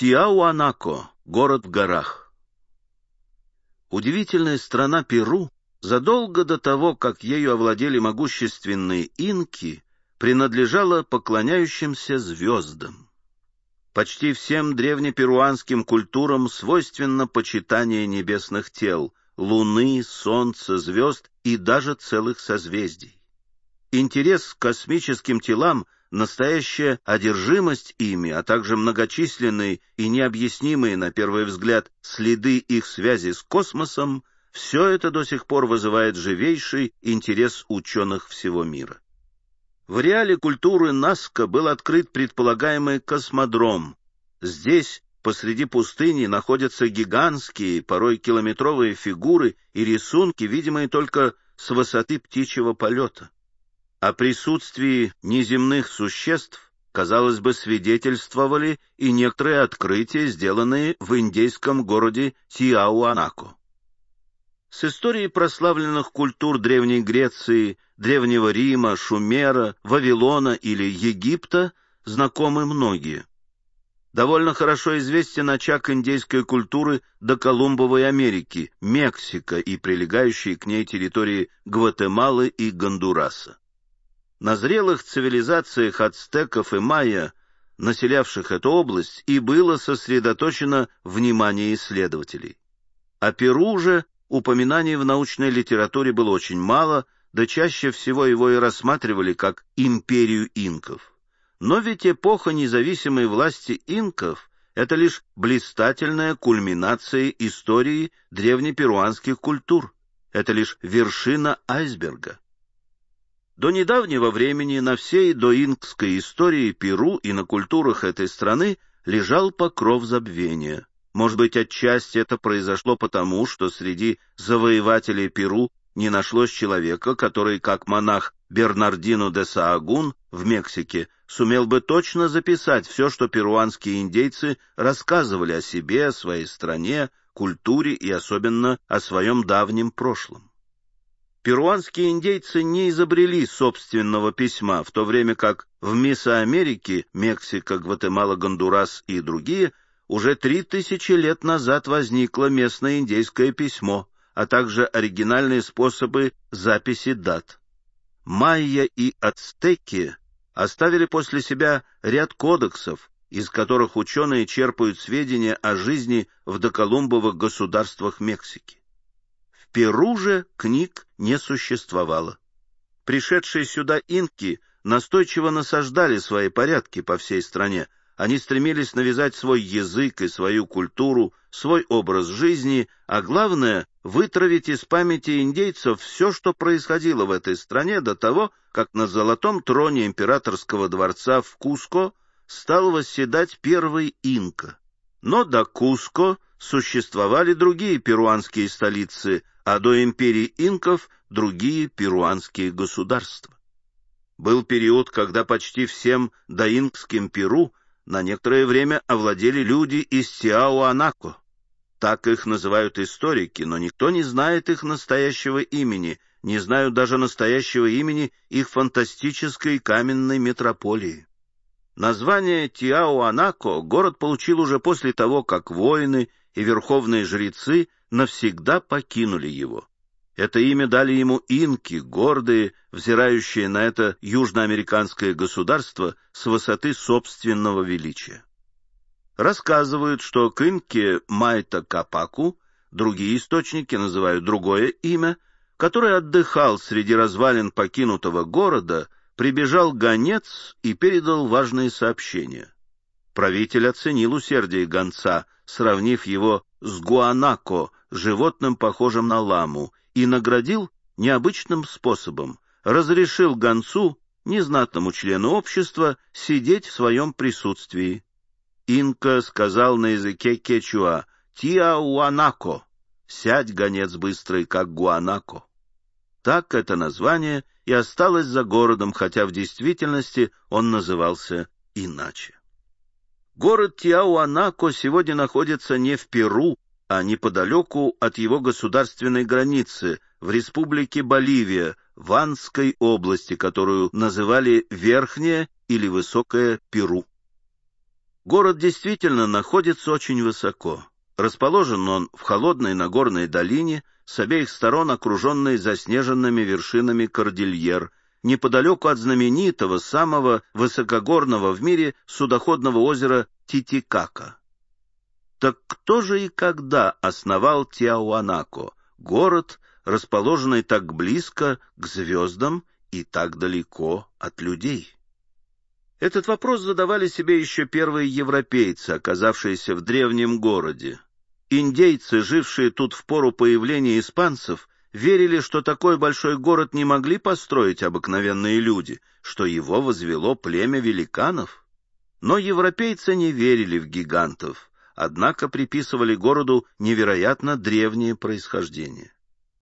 Тиауанако — город в горах. Удивительная страна Перу задолго до того, как ею овладели могущественные инки, принадлежала поклоняющимся звездам. Почти всем древнеперуанским культурам свойственно почитание небесных тел, луны, солнца, звезд и даже целых созвездий. Интерес к космическим телам, настоящая одержимость ими, а также многочисленные и необъяснимые на первый взгляд следы их связи с космосом, все это до сих пор вызывает живейший интерес ученых всего мира. В ареале культуры Назca был открыт предполагаемый космодром. Здесь, посреди пустыни, находятся гигантские, порой километровые фигуры и рисунки, видимые только с высоты птичьего полета. О присутствии неземных существ, казалось бы, свидетельствовали и некоторые открытия, сделанные в индейском городе Тиауанако. С историей прославленных культур Древней Греции, Древнего Рима, Шумера, Вавилона или Египта знакомы многие. Довольно хорошо известен очаг индейской культуры доколумбовой Америки, Мексика и прилегающие к ней территории Гватемалы и Гондураса. На зрелых цивилизациях ацтеков и майя, населявших эту область, и было сосредоточено внимание исследователей. О Перу же упоминаний в научной литературе было очень мало, да чаще всего его и рассматривали как империю инков. Но ведь эпоха независимой власти инков — это лишь блистательная кульминация истории древнеперуанских культур, это лишь вершина айсберга. До недавнего времени на всей доинкской истории Перу и на культурах этой страны лежал покров забвения. Может быть, отчасти это произошло потому, что среди завоевателей Перу не нашлось человека, который, как монах Бернардино де Саагун в Мексике, сумел бы точно записать все, что перуанские индейцы рассказывали о себе, о своей стране, культуре и особенно о своем давнем прошлом. Перуанские индейцы не изобрели собственного письма, в то время как в Месоамерике, Мексика, Гватемала, Гондурас и другие, уже 3000 лет назад возникло местное индейское письмо, а также оригинальные способы записи дат. Майя и ацтеки оставили после себя ряд кодексов, из которых ученые черпают сведения о жизни в доколумбовых государствах Мексики. В Перу же книг не существовало. Пришедшие сюда инки настойчиво насаждали свои порядки по всей стране. Они стремились навязать свой язык и свою культуру, свой образ жизни, а главное — вытравить из памяти индейцев все, что происходило в этой стране до того, как на золотом троне императорского дворца в Куско стал восседать первый инка. Но до Куско существовали другие перуанские столицы, а до империи инков — другие перуанские государства. Был период, когда почти всем доинкским Перу на некоторое время овладели люди из Тиауанако. Так их называют историки, но никто не знает их настоящего имени, не знают даже настоящего имени их фантастической каменной метрополии. Название Тиауанако город получил уже после того, как воины и верховные жрецы навсегда покинули его. Это имя дали ему инки, гордые, взирающие на это южноамериканское государство с высоты собственного величия. Рассказывают, что к инке Майта Капаку другие источники называют другое имя, который отдыхал среди развалин покинутого города, прибежал гонец и передал важные сообщения. Правитель оценил усердие гонца, сравнив его с гуанако, животным, похожим на ламу, и наградил необычным способом, разрешил гонцу, незнатному члену общества, сидеть в своем присутствии. Инка сказал на языке кечуа «Тиауанако», «Сядь, гонец быстрый, как гуанако». Так это название и осталось за городом, хотя в действительности он назывался иначе. Город Тиауанако сегодня находится не в Перу, а неподалеку от его государственной границы, в республике Боливия, в Андской области, которую называли Верхнее или Высокое Перу. Город действительно находится очень высоко. Расположен он в холодной Нагорной долине, с обеих сторон окруженной заснеженными вершинами кордильер, неподалеку от знаменитого, самого высокогорного в мире судоходного озера Титикака. Так кто же и когда основал Тиауанако, город, расположенный так близко к звездам и так далеко от людей? Этот вопрос задавали себе еще первые европейцы, оказавшиеся в древнем городе. Индейцы, жившие тут в пору появления испанцев, верили, что такой большой город не могли построить обыкновенные люди, что его возвело племя великанов. Но европейцы не верили в гигантов, однако приписывали городу невероятно древнее происхождение.